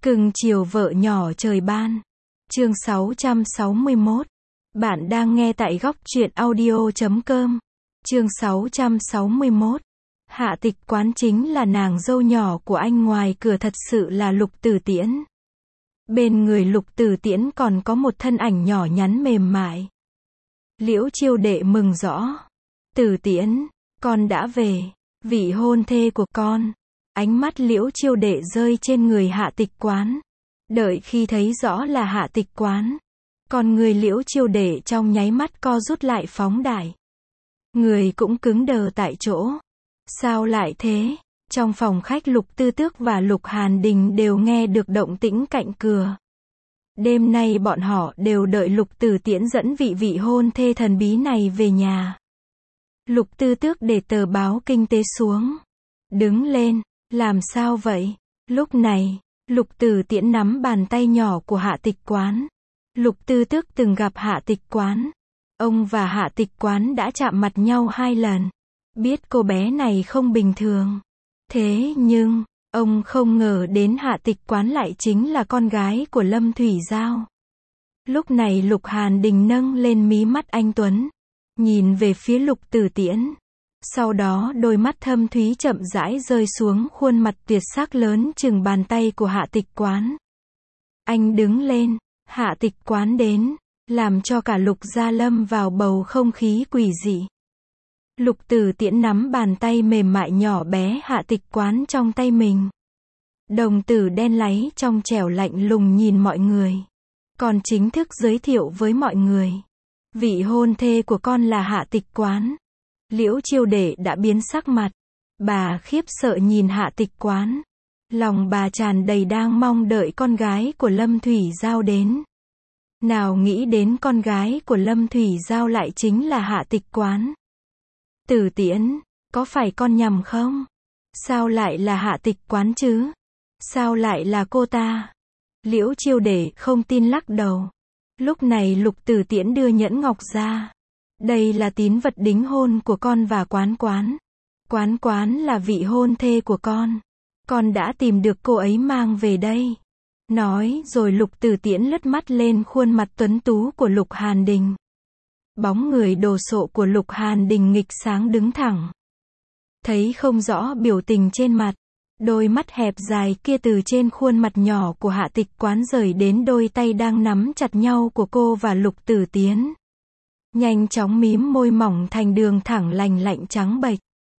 Cưng chiều vợ nhỏ trời ban. Chương 661. Bạn đang nghe tại góc truyện audio.com. Chương 661. Hạ Tịch Quán chính là nàng dâu nhỏ của anh, ngoài cửa thật sự là Lục Tử Tiễn. Bên người Lục Tử Tiễn còn có một thân ảnh nhỏ nhắn mềm mại. Liễu Chiêu Đệ mừng rõ. Tử Tiễn, con đã về, vị hôn thê của con. Ánh mắt Liễu Chiêu Đệ rơi trên người Hạ Tịch Quán. Đợi khi thấy rõ là Hạ Tịch Quán, còn người Liễu Chiêu Đệ trong nháy mắt co rút lại phóng đại. Người cũng cứng đờ tại chỗ. Sao lại thế? Trong phòng khách Lục Tư Tước và Lục Hàn Đình đều nghe được động tĩnh cạnh cửa. Đêm nay bọn họ đều đợi Lục Tử Tiễn dẫn vị hôn thê thần bí này về nhà. Lục Tư Tước để tờ báo kinh tế xuống. Đứng lên, làm sao vậy? Lúc này, Lục Tử Tiễn nắm bàn tay nhỏ của Hạ Tịch Quán. Lục Tư Tước từng gặp Hạ Tịch Quán. Ông và Hạ Tịch Quán đã chạm mặt nhau 2 lần. Biết cô bé này không bình thường. Thế nhưng, ông không ngờ đến Hạ Tịch Quán lại chính là con gái của Lâm Thủy Giao. Lúc này Lục Hàn Đình nâng lên mí mắt anh tuấn, nhìn về phía Lục Tử Tiễn. Sau đó đôi mắt thâm thúy chậm rãi rơi xuống khuôn mặt tuyệt sắc lớn chừng bàn tay của Hạ Tịch Quán. Anh đứng lên, Hạ Tịch Quán đến, làm cho cả Lục gia lâm vào bầu không khí quỷ dị. Lục Tử Tiễn nắm bàn tay mềm mại nhỏ bé Hạ Tịch Quán trong tay mình. Đồng tử đen láy trong trẻo lạnh lùng nhìn mọi người. Còn chính thức giới thiệu với mọi người. Vị hôn thê của con là Hạ Tịch Quán. Liễu Chiêu Đệ đã biến sắc mặt. Bà khiếp sợ nhìn Hạ Tịch Quán. Lòng bà tràn đầy đang mong đợi con gái của Lâm Thủy Giao đến. Nào nghĩ đến con gái của Lâm Thủy Giao lại chính là Hạ Tịch Quán. Tử Tiễn, có phải con nhầm không? Sao lại là Hạ Tịch Quán chứ? Sao lại là cô ta? Liễu Chiêu Đệ không tin lắc đầu. Lúc này Lục Tử Tiễn đưa nhẫn ngọc ra. Đây là tín vật đính hôn của con và Quán Quán. Quán Quán là vị hôn thê của con. Con đã tìm được cô ấy mang về đây. Nói rồi Lục Tử Tiễn lướt mắt lên khuôn mặt tuấn tú của Lục Hàn Đình. Bóng người đồ sộ của Lục Hàn Đình nghịch sáng đứng thẳng. Thấy không rõ biểu tình trên mặt. Đôi mắt hẹp dài kia từ trên khuôn mặt nhỏ của Hạ Tịch Quán rời đến đôi tay đang nắm chặt nhau của cô và Lục Tử Tiễn. Nhanh chóng mím môi mỏng thành đường thẳng lành lạnh trắng bệch.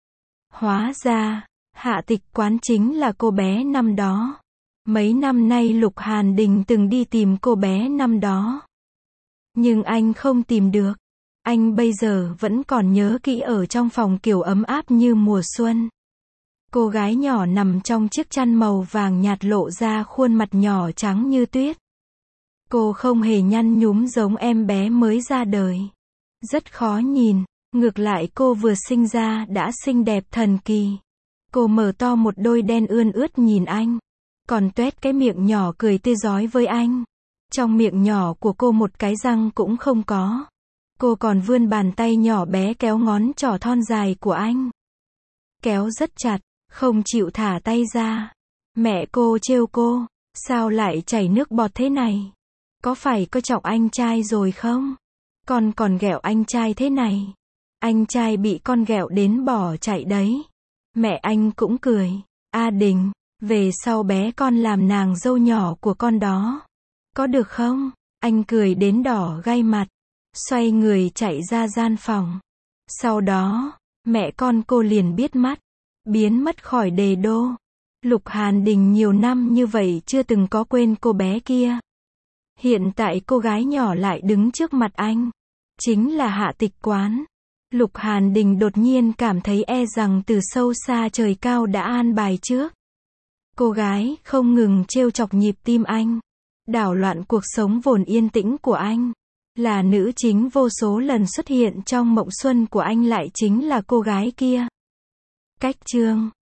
Hóa ra, Hạ Tịch Quán chính là cô bé năm đó. Mấy năm nay Lục Hàn Đình từng đi tìm cô bé năm đó. Nhưng anh không tìm được. Anh bây giờ vẫn còn nhớ kỹ ở trong phòng kiểu ấm áp như mùa xuân. Cô gái nhỏ nằm trong chiếc chăn màu vàng nhạt lộ ra khuôn mặt nhỏ trắng như tuyết. Cô không hề nhăn nhúm giống em bé mới ra đời. Rất khó nhìn, ngược lại cô vừa sinh ra đã xinh đẹp thần kỳ. Cô mở to một đôi đen ươn ướt nhìn anh. Còn tuét cái miệng nhỏ cười tươi rói với anh. Trong miệng nhỏ của cô một cái răng cũng không có. Cô còn vươn bàn tay nhỏ bé kéo ngón trỏ thon dài của anh. Kéo rất chặt, không chịu thả tay ra. Mẹ cô trêu cô, sao lại chảy nước bọt thế này? Có phải coi trọng anh trai rồi không? Con còn ghẹo anh trai thế này. Anh trai bị con ghẹo đến bỏ chạy đấy. Mẹ anh cũng cười. A Đình, về sau bé con làm nàng dâu nhỏ của con đó. Có được không? Anh cười đến đỏ gai mặt. Xoay người chạy ra gian phòng. Sau đó, mẹ con cô liền biết mắt. Biến mất khỏi đề đô. Lục Hàn Đình nhiều năm như vậy chưa từng có quên cô bé kia. Hiện tại cô gái nhỏ lại đứng trước mặt anh. Chính là Hạ Tịch Quán. Lục Hàn Đình đột nhiên cảm thấy e rằng từ sâu xa trời cao đã an bài trước. Cô gái không ngừng trêu chọc nhịp tim anh. Đảo loạn cuộc sống vốn yên tĩnh của anh. Là nữ chính vô số lần xuất hiện trong mộng xuân của anh lại chính là cô gái kia. Cách chương